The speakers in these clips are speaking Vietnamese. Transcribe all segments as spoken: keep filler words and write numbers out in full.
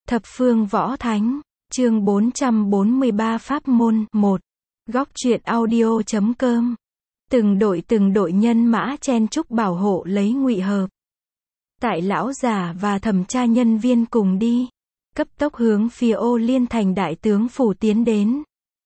Thập phương võ thánh, chương bốn trăm bốn mươi ba Pháp môn, một. Góc truyện audio chấm com. Từng đội từng đội nhân mã chen chúc bảo hộ lấy Ngụy Hợp. Tại lão già và thẩm tra nhân viên cùng đi, cấp tốc hướng phía Ô Liên thành đại tướng phủ tiến đến.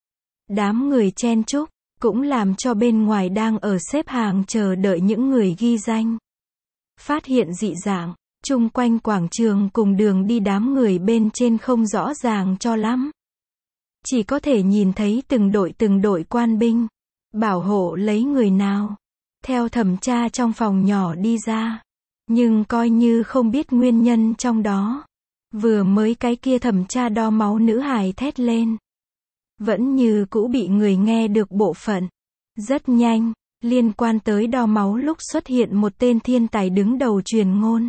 Đám người chen chúc, cũng làm cho bên ngoài đang ở xếp hàng chờ đợi những người ghi danh. Phát hiện dị dạng, chung quanh quảng trường cùng đường đi đám người bên trên không rõ ràng cho lắm. Chỉ có thể nhìn thấy từng đội từng đội quan binh, bảo hộ lấy người nào. Theo thẩm tra trong phòng nhỏ đi ra, nhưng coi như không biết nguyên nhân trong đó. Vừa mới cái kia thẩm tra đo máu nữ hài thét lên. Vẫn như cũ bị người nghe được bộ phận. Rất nhanh, liên quan tới đo máu lúc xuất hiện một tên thiên tài đứng đầu truyền ngôn.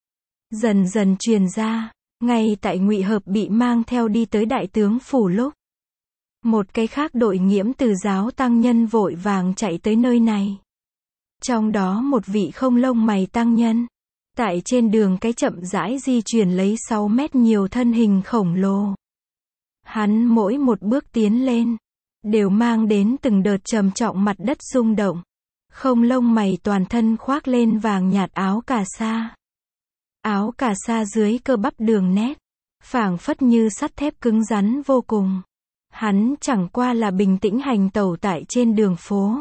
Dần dần truyền ra, ngay tại Ngụy Hợp bị mang theo đi tới đại tướng phủ lúc. Một cái khác đội Nghiễm Từ giáo tăng nhân vội vàng chạy tới nơi này. Trong đó một vị không lông mày tăng nhân. Tại trên đường cái chậm rãi di chuyển lấy sáu mét nhiều thân hình khổng lồ. Hắn mỗi một bước tiến lên, đều mang đến từng đợt trầm trọng mặt đất rung động. Không lông mày toàn thân khoác lên vàng nhạt áo cà sa. Áo cà sa dưới cơ bắp đường nét, phảng phất như sắt thép cứng rắn vô cùng. Hắn chẳng qua là bình tĩnh hành tẩu tại trên đường phố.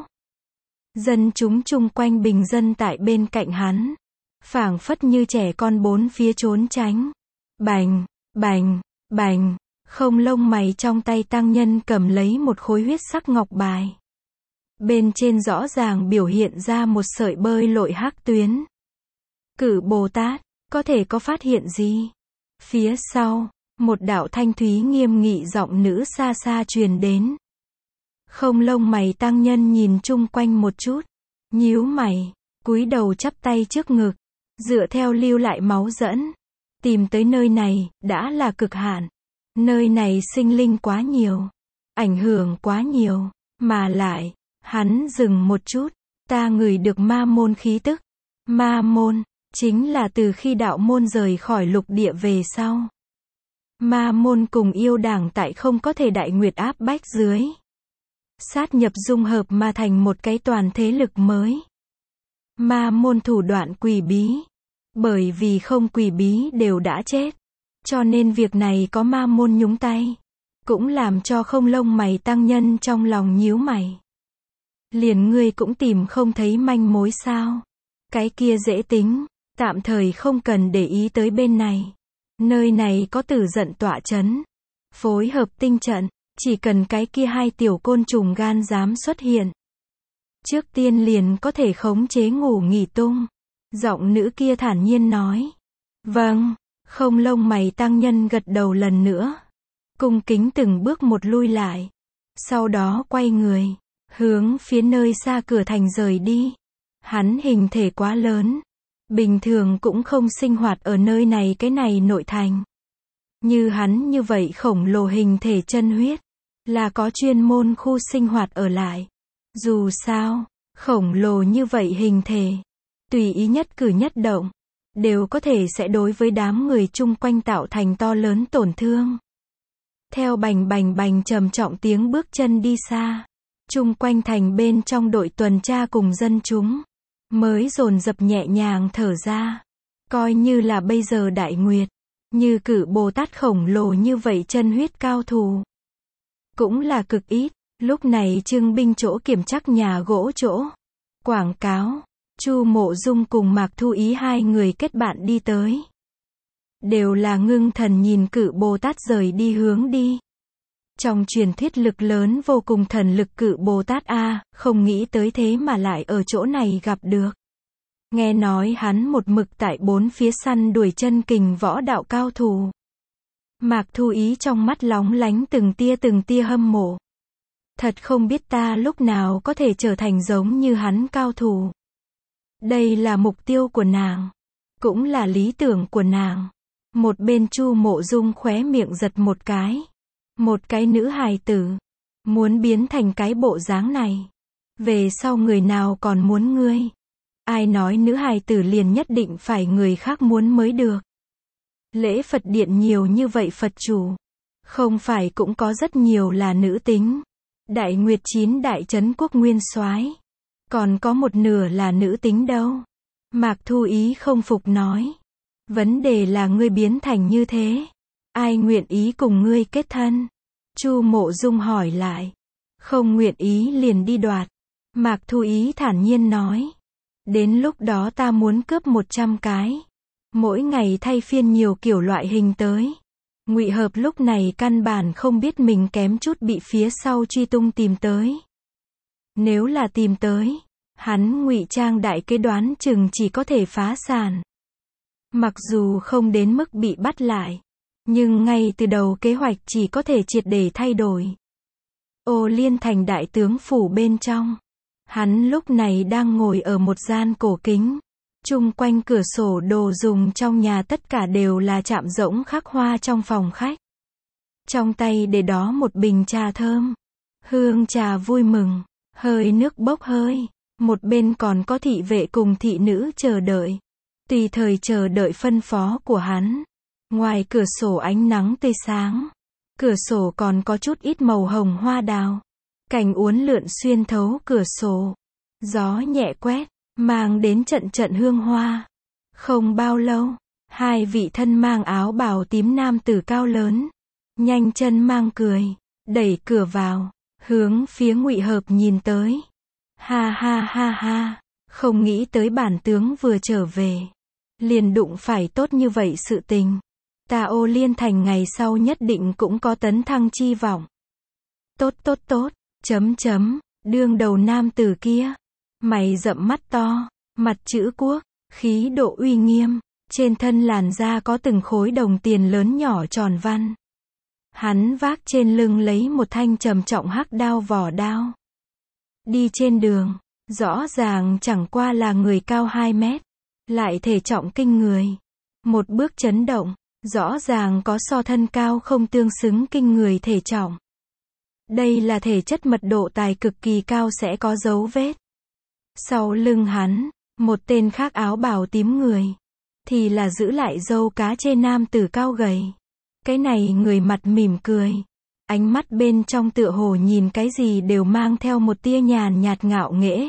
Dân chúng chung quanh bình dân tại bên cạnh hắn, phảng phất như trẻ con bốn phía trốn tránh. Bành, bành, bành, không lông mày trong tay tăng nhân cầm lấy một khối huyết sắc ngọc bài. Bên trên rõ ràng biểu hiện ra một sợi bơi lội hắc tuyến. Cử Bồ Tát, có thể có phát hiện gì? Phía sau, một đạo thanh thúy nghiêm nghị giọng nữ xa xa truyền đến. Không lông mày tăng nhân nhìn chung quanh một chút, nhíu mày, cúi đầu chắp tay trước ngực, dựa theo lưu lại máu dẫn, tìm tới nơi này, đã là cực hạn. Nơi này sinh linh quá nhiều, ảnh hưởng quá nhiều, mà lại, hắn dừng một chút, ta ngửi được ma môn khí tức. Ma môn, chính là từ khi đạo môn rời khỏi lục địa về sau. Ma môn cùng yêu đảng tại không có thể đại nguyệt áp bách dưới. Sát nhập dung hợp mà thành một cái toàn thế lực mới. Ma môn thủ đoạn quỷ bí. Bởi vì không quỷ bí đều đã chết. Cho nên việc này có ma môn nhúng tay. Cũng làm cho không lông mày tăng nhân trong lòng nhíu mày. Liền ngươi cũng tìm không thấy manh mối sao. Cái kia dễ tính, tạm thời không cần để ý tới bên này. Nơi này có Tử Giận tọa chấn. Phối hợp tinh trận, chỉ cần cái kia hai tiểu côn trùng gan dám xuất hiện. Trước tiên liền có thể khống chế ngủ nghỉ tung. Giọng nữ kia thản nhiên nói. Vâng, không lông mày tăng nhân gật đầu lần nữa. Cung kính từng bước một lui lại. Sau đó quay người, hướng phía nơi xa cửa thành rời đi. Hắn hình thể quá lớn. Bình thường cũng không sinh hoạt ở nơi này cái này nội thành. Như hắn như vậy khổng lồ hình thể chân huyết, là có chuyên môn khu sinh hoạt ở lại. Dù sao, khổng lồ như vậy hình thể, tùy ý nhất cử nhất động, đều có thể sẽ đối với đám người chung quanh tạo thành to lớn tổn thương. Theo bành bành bành trầm trọng tiếng bước chân đi xa, chung quanh thành bên trong đội tuần tra cùng dân chúng, mới dồn dập nhẹ nhàng thở ra. Coi như là bây giờ đại nguyệt, như Cử Bồ Tát khổng lồ như vậy chân huyết cao thủ, cũng là cực ít. Lúc này trưng binh chỗ kiểm chắc nhà gỗ chỗ quảng cáo, Chu Mộ Dung cùng Mạc Thu Ý hai người kết bạn đi tới. Đều là ngưng thần nhìn Cử Bồ Tát rời đi hướng đi. Trong truyền thuyết lực lớn vô cùng thần lực Cử Bồ Tát a, không nghĩ tới thế mà lại ở chỗ này gặp được. Nghe nói hắn một mực tại bốn phía săn đuổi chân kình võ đạo cao thủ. Mạc Thu Ý trong mắt lóng lánh từng tia từng tia hâm mộ. Thật không biết ta lúc nào có thể trở thành giống như hắn cao thủ. Đây là mục tiêu của nàng, cũng là lý tưởng của nàng. Một bên Chu Mộ Dung khóe miệng giật một cái. Một cái nữ hài tử, muốn biến thành cái bộ dáng này. Về sau người nào còn muốn ngươi? Ai nói nữ hài tử liền nhất định phải người khác muốn mới được? Lễ Phật điện nhiều như vậy Phật chủ. Không phải cũng có rất nhiều là nữ tính. Đại Nguyệt chín đại trấn quốc nguyên soái, còn có một nửa là nữ tính đâu. Mạc Thu Ý không phục nói. Vấn đề là ngươi biến thành như thế. Ai nguyện ý cùng ngươi kết thân? Chu Mộ Dung hỏi lại. Không nguyện ý liền đi đoạt. Mạc Thu Ý thản nhiên nói. Đến lúc đó ta muốn cướp một trăm cái. Mỗi ngày thay phiên nhiều kiểu loại hình tới. Ngụy Hợp lúc này căn bản không biết mình kém chút bị phía sau truy tung tìm tới. Nếu là tìm tới, hắn ngụy trang đại kế đoán chừng chỉ có thể phá sản. Mặc dù không đến mức bị bắt lại, nhưng ngay từ đầu kế hoạch chỉ có thể triệt để thay đổi. Ô Liên Thành đại tướng phủ bên trong, hắn lúc này đang ngồi ở một gian cổ kính. Chung quanh cửa sổ đồ dùng trong nhà tất cả đều là chạm rỗng khắc hoa trong phòng khách. Trong tay để đó một bình trà thơm. Hương trà vui mừng, hơi nước bốc hơi. Một bên còn có thị vệ cùng thị nữ chờ đợi. Tùy thời chờ đợi phân phó của hắn. Ngoài cửa sổ ánh nắng tươi sáng. Cửa sổ còn có chút ít màu hồng hoa đào. Cành uốn lượn xuyên thấu cửa sổ. Gió nhẹ quét, mang đến trận trận hương hoa. Không bao lâu, hai vị thân mang áo bào tím nam tử cao lớn, nhanh chân mang cười, đẩy cửa vào, hướng phía Ngụy Hợp nhìn tới. Ha ha ha ha, không nghĩ tới bản tướng vừa trở về, liền đụng phải tốt như vậy sự tình. Ta Ô Liên Thành ngày sau nhất định cũng có tấn thăng chi vọng. Tốt tốt tốt, chấm chấm, đương đầu nam tử kia. Mày rậm mắt to, mặt chữ quốc, khí độ uy nghiêm, trên thân làn da có từng khối đồng tiền lớn nhỏ tròn văn. Hắn vác trên lưng lấy một thanh trầm trọng hắc đao vỏ đao. Đi trên đường, rõ ràng chẳng qua là người cao hai mét, lại thể trọng kinh người. Một bước chấn động, rõ ràng có so thân cao không tương xứng kinh người thể trọng. Đây là thể chất mật độ tài cực kỳ cao sẽ có dấu vết. Sau lưng hắn, một tên khác áo bào tím người, thì là giữ lại râu cá chê nam tử cao gầy. Cái này người mặt mỉm cười, ánh mắt bên trong tựa hồ nhìn cái gì đều mang theo một tia nhàn nhạt ngạo nghễ.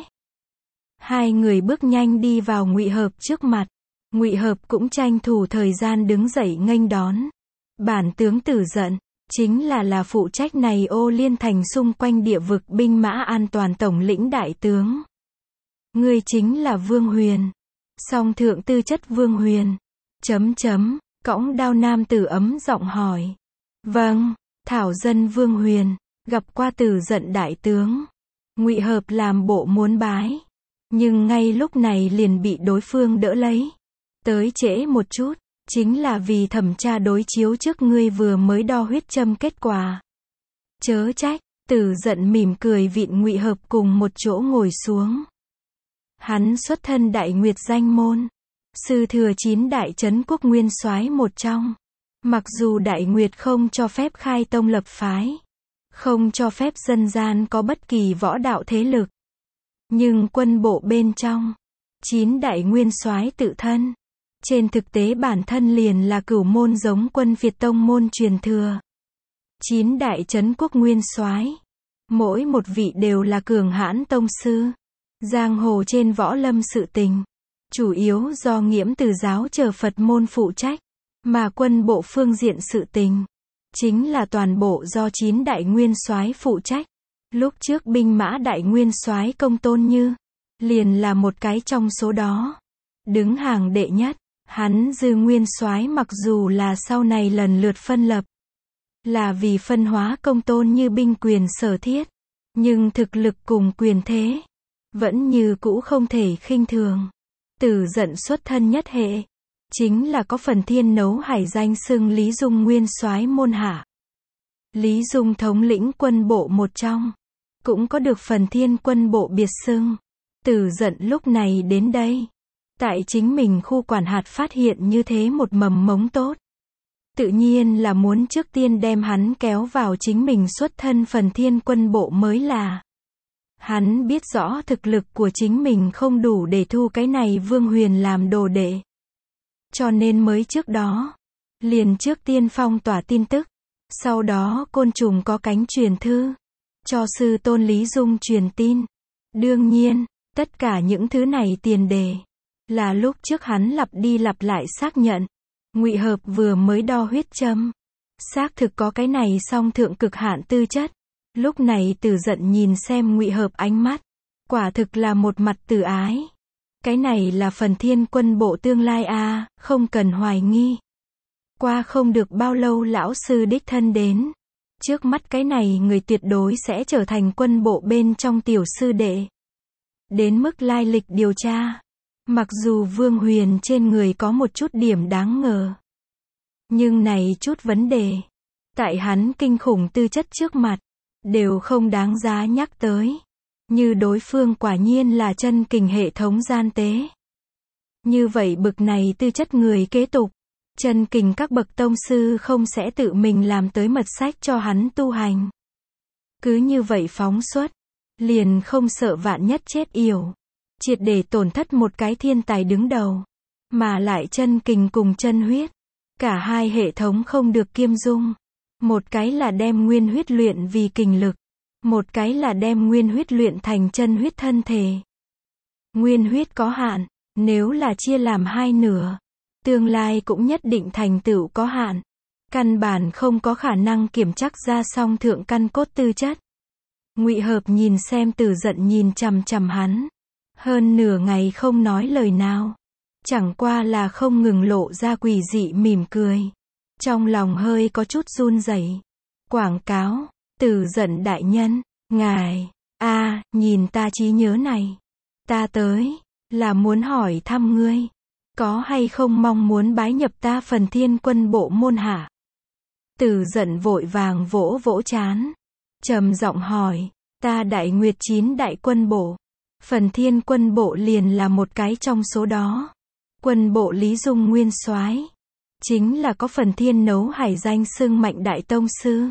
Hai người bước nhanh đi vào Ngụy Hợp trước mặt. Ngụy Hợp cũng tranh thủ thời gian đứng dậy nghênh đón. Bản tướng Tử Dận, chính là là phụ trách này Ô Liên Thành xung quanh địa vực binh mã an toàn tổng lĩnh đại tướng. Ngươi chính là Vương Huyền. Song thượng tư chất Vương Huyền. Chấm chấm, cõng đao nam tử ấm giọng hỏi. Vâng, thảo dân Vương Huyền, gặp qua Tử Dận đại tướng. Ngụy Hợp làm bộ muốn bái, nhưng ngay lúc này liền bị đối phương đỡ lấy. Tới trễ một chút, chính là vì thẩm tra đối chiếu trước ngươi vừa mới đo huyết châm kết quả. Chớ trách, Tử Dận mỉm cười vịn Ngụy Hợp cùng một chỗ ngồi xuống. Hắn xuất thân Đại Nguyệt danh môn, sư thừa chín đại trấn quốc nguyên soái một trong. Mặc dù Đại Nguyệt không cho phép khai tông lập phái, không cho phép dân gian có bất kỳ võ đạo thế lực, nhưng quân bộ bên trong, chín đại nguyên soái tự thân, trên thực tế bản thân liền là cửu môn giống quân Việt tông môn truyền thừa. Chín đại trấn quốc nguyên soái, mỗi một vị đều là cường hãn tông sư. Giang hồ trên võ lâm sự tình, chủ yếu do Nghiễm Từ giáo chờ Phật môn phụ trách, mà quân bộ phương diện sự tình, chính là toàn bộ do chín đại nguyên soái phụ trách. Lúc trước binh mã đại nguyên soái Công Tôn Như, liền là một cái trong số đó. Đứng hàng đệ nhất, hắn Dư nguyên soái mặc dù là sau này lần lượt phân lập, là vì phân hóa Công Tôn Như binh quyền sở thiết, nhưng thực lực cùng quyền thế, vẫn như cũ không thể khinh thường. Tử Dận xuất thân nhất hệ, chính là có phần thiên nấu hải danh xưng Lý Dung nguyên soái môn hạ. Lý Dung thống lĩnh quân bộ một trong, cũng có được phần thiên quân bộ biệt xưng. Tử Dận lúc này đến đây, tại chính mình khu quản hạt phát hiện như thế một mầm mống tốt. Tự nhiên là muốn trước tiên đem hắn kéo vào chính mình xuất thân phần thiên quân bộ mới là. Hắn biết rõ thực lực của chính mình không đủ để thu cái này Vương Huyền làm đồ đệ. Cho nên mới trước đó, liền trước tiên phong tỏa tin tức. Sau đó côn trùng có cánh truyền thư. Cho sư tôn Lý Dung truyền tin. Đương nhiên, tất cả những thứ này tiền đề. Là lúc trước hắn lặp đi lặp lại xác nhận. Ngụy Hợp vừa mới đo huyết châm. Xác thực có cái này song thượng cực hạn tư chất. Lúc này Tử Dận nhìn xem Ngụy Hợp ánh mắt. Quả thực là một mặt từ ái. Cái này là phần thiên quân bộ tương lai a, à, không cần hoài nghi. Qua không được bao lâu lão sư đích thân đến. Trước mắt cái này người tuyệt đối sẽ trở thành quân bộ bên trong tiểu sư đệ. Đến mức lai lịch điều tra. Mặc dù Vương Huyền trên người có một chút điểm đáng ngờ. Nhưng này chút vấn đề. Tại hắn kinh khủng tư chất trước mặt. Đều không đáng giá nhắc tới. Như đối phương quả nhiên là chân kình hệ thống gian tế. Như vậy bực này tư chất người kế tục. Chân kình các bậc tông sư không sẽ tự mình làm tới mật sách cho hắn tu hành. Cứ như vậy phóng xuất. Liền không sợ vạn nhất chết yểu. Triệt để tổn thất một cái thiên tài đứng đầu. Mà lại chân kình cùng chân huyết. Cả hai hệ thống không được kiêm dung. Một cái là đem nguyên huyết luyện vì kình lực. Một cái là đem nguyên huyết luyện thành chân huyết thân thể. Nguyên huyết có hạn. Nếu là chia làm hai nửa. Tương lai cũng nhất định thành tựu có hạn. Căn bản không có khả năng kiểm chắc ra song thượng căn cốt tư chất. Ngụy Hợp nhìn xem Tử Dận nhìn chằm chằm hắn. Hơn nửa ngày không nói lời nào. Chẳng qua là không ngừng lộ ra quỷ dị mỉm cười. Trong lòng hơi có chút run rẩy. Quảng cáo, Tử Dận đại nhân, ngài, a à, nhìn ta trí nhớ này. Ta tới, là muốn hỏi thăm ngươi. Có hay không mong muốn bái nhập ta phần thiên quân bộ môn hạ? Tử Dận vội vàng vỗ vỗ trán. Trầm giọng hỏi, ta Đại Nguyệt chín đại quân bộ. Phần thiên quân bộ liền là một cái trong số đó. Quân bộ Lý Dung nguyên soái chính là có phần thiên nấu hải danh xưng mạnh đại tông sư.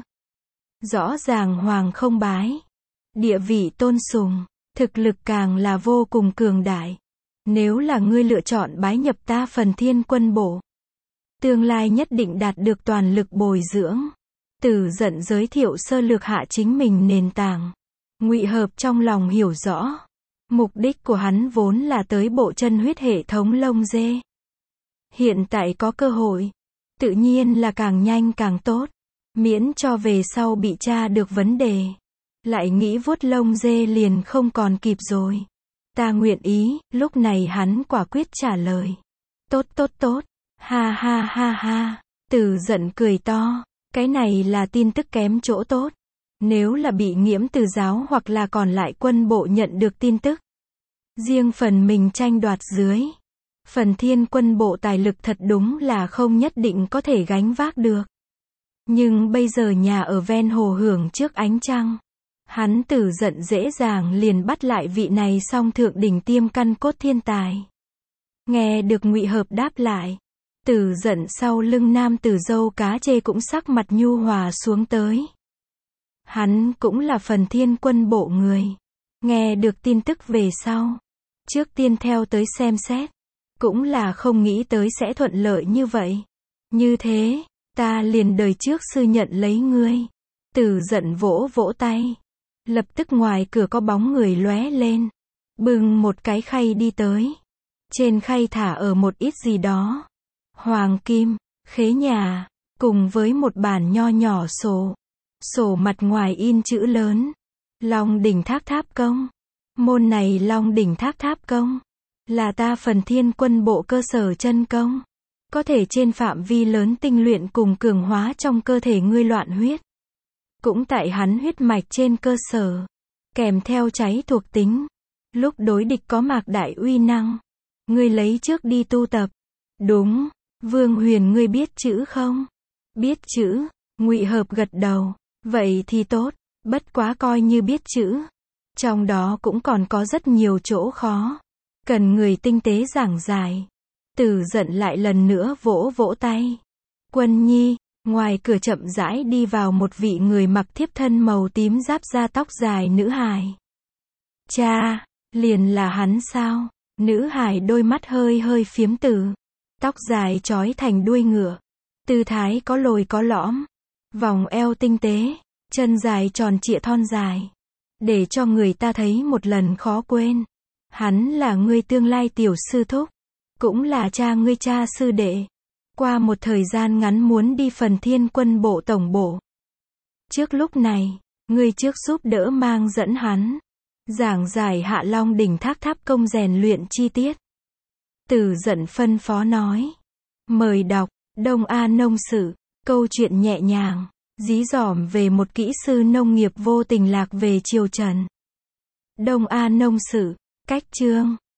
Rõ ràng hoàng không bái. Địa vị tôn sùng. Thực lực càng là vô cùng cường đại. Nếu là ngươi lựa chọn bái nhập ta phần thiên quân bộ. Tương lai nhất định đạt được toàn lực bồi dưỡng. Tử Dận giới thiệu sơ lược hạ chính mình nền tảng. Ngụy Hợp trong lòng hiểu rõ. Mục đích của hắn vốn là tới bộ chân huyết hệ thống lông dê. Hiện tại có cơ hội. Tự nhiên là càng nhanh càng tốt. Miễn cho về sau bị tra được vấn đề. Lại nghĩ vuốt lông dê liền không còn kịp rồi. Ta nguyện ý, lúc này hắn quả quyết trả lời. Tốt tốt tốt. Ha ha ha ha. Tử Dận cười to. Cái này là tin tức kém chỗ tốt. Nếu là bị Nghiễm Từ giáo hoặc là còn lại quân bộ nhận được tin tức. Riêng phần mình tranh đoạt dưới. Phần thiên quân bộ tài lực thật đúng là không nhất định có thể gánh vác được. Nhưng bây giờ nhà ở ven hồ hưởng trước ánh trăng. Hắn Tử Dận dễ dàng liền bắt lại vị này song thượng đỉnh tiêm căn cốt thiên tài. Nghe được Ngụy Hợp đáp lại. Tử Dận sau lưng nam tử dâu cá chê cũng sắc mặt nhu hòa xuống tới. Hắn cũng là phần thiên quân bộ người. Nghe được tin tức về sau. Trước tiên theo tới xem xét. Cũng là không nghĩ tới sẽ thuận lợi như vậy. Như thế, ta liền đời trước sư nhận lấy ngươi. Tử Dận vỗ vỗ tay. Lập tức ngoài cửa có bóng người lóe lên. Bưng một cái khay đi tới. Trên khay thả ở một ít gì đó. Hoàng kim, khế nhà, cùng với một bản nho nhỏ sổ. Sổ mặt ngoài in chữ lớn. Long đỉnh tháp tháp công. Môn này Long đỉnh tháp tháp công. Là ta phần thiên quân bộ cơ sở chân công. Có thể trên phạm vi lớn tinh luyện cùng cường hóa trong cơ thể ngươi loạn huyết. Cũng tại hắn huyết mạch trên cơ sở. Kèm theo cháy thuộc tính. Lúc đối địch có mạc đại uy năng. Ngươi lấy trước đi tu tập. Đúng. Vương Huyền ngươi biết chữ không? Biết chữ. Ngụy Hợp gật đầu. Vậy thì tốt. Bất quá coi như biết chữ. Trong đó cũng còn có rất nhiều chỗ khó. Cần người tinh tế giảng giải. Tử Dận lại lần nữa vỗ vỗ tay. Quân nhi. Ngoài cửa chậm rãi đi vào một vị người mặc thiếp thân màu tím giáp da tóc dài nữ hài. Cha, liền là hắn sao? Nữ hài đôi mắt hơi hơi phiếm tử. Tóc dài trói thành đuôi ngựa. Tư thái có lồi có lõm, vòng eo tinh tế, chân dài tròn trịa thon dài, để cho người ta thấy một lần khó quên. Hắn là ngươi tương lai tiểu sư thúc, cũng là cha ngươi cha sư đệ. Qua một thời gian ngắn muốn đi phần thiên quân bộ tổng bộ. Trước lúc này, ngươi trước giúp đỡ mang dẫn hắn, giảng giải Hạ Long đỉnh thác tháp công rèn luyện chi tiết. Tử Dận phân phó nói. Mời đọc, Đông A Nông Sự, câu chuyện nhẹ nhàng, dí dỏm về một kỹ sư nông nghiệp vô tình lạc về triều Trần. Đông A Nông Sự, cách chương.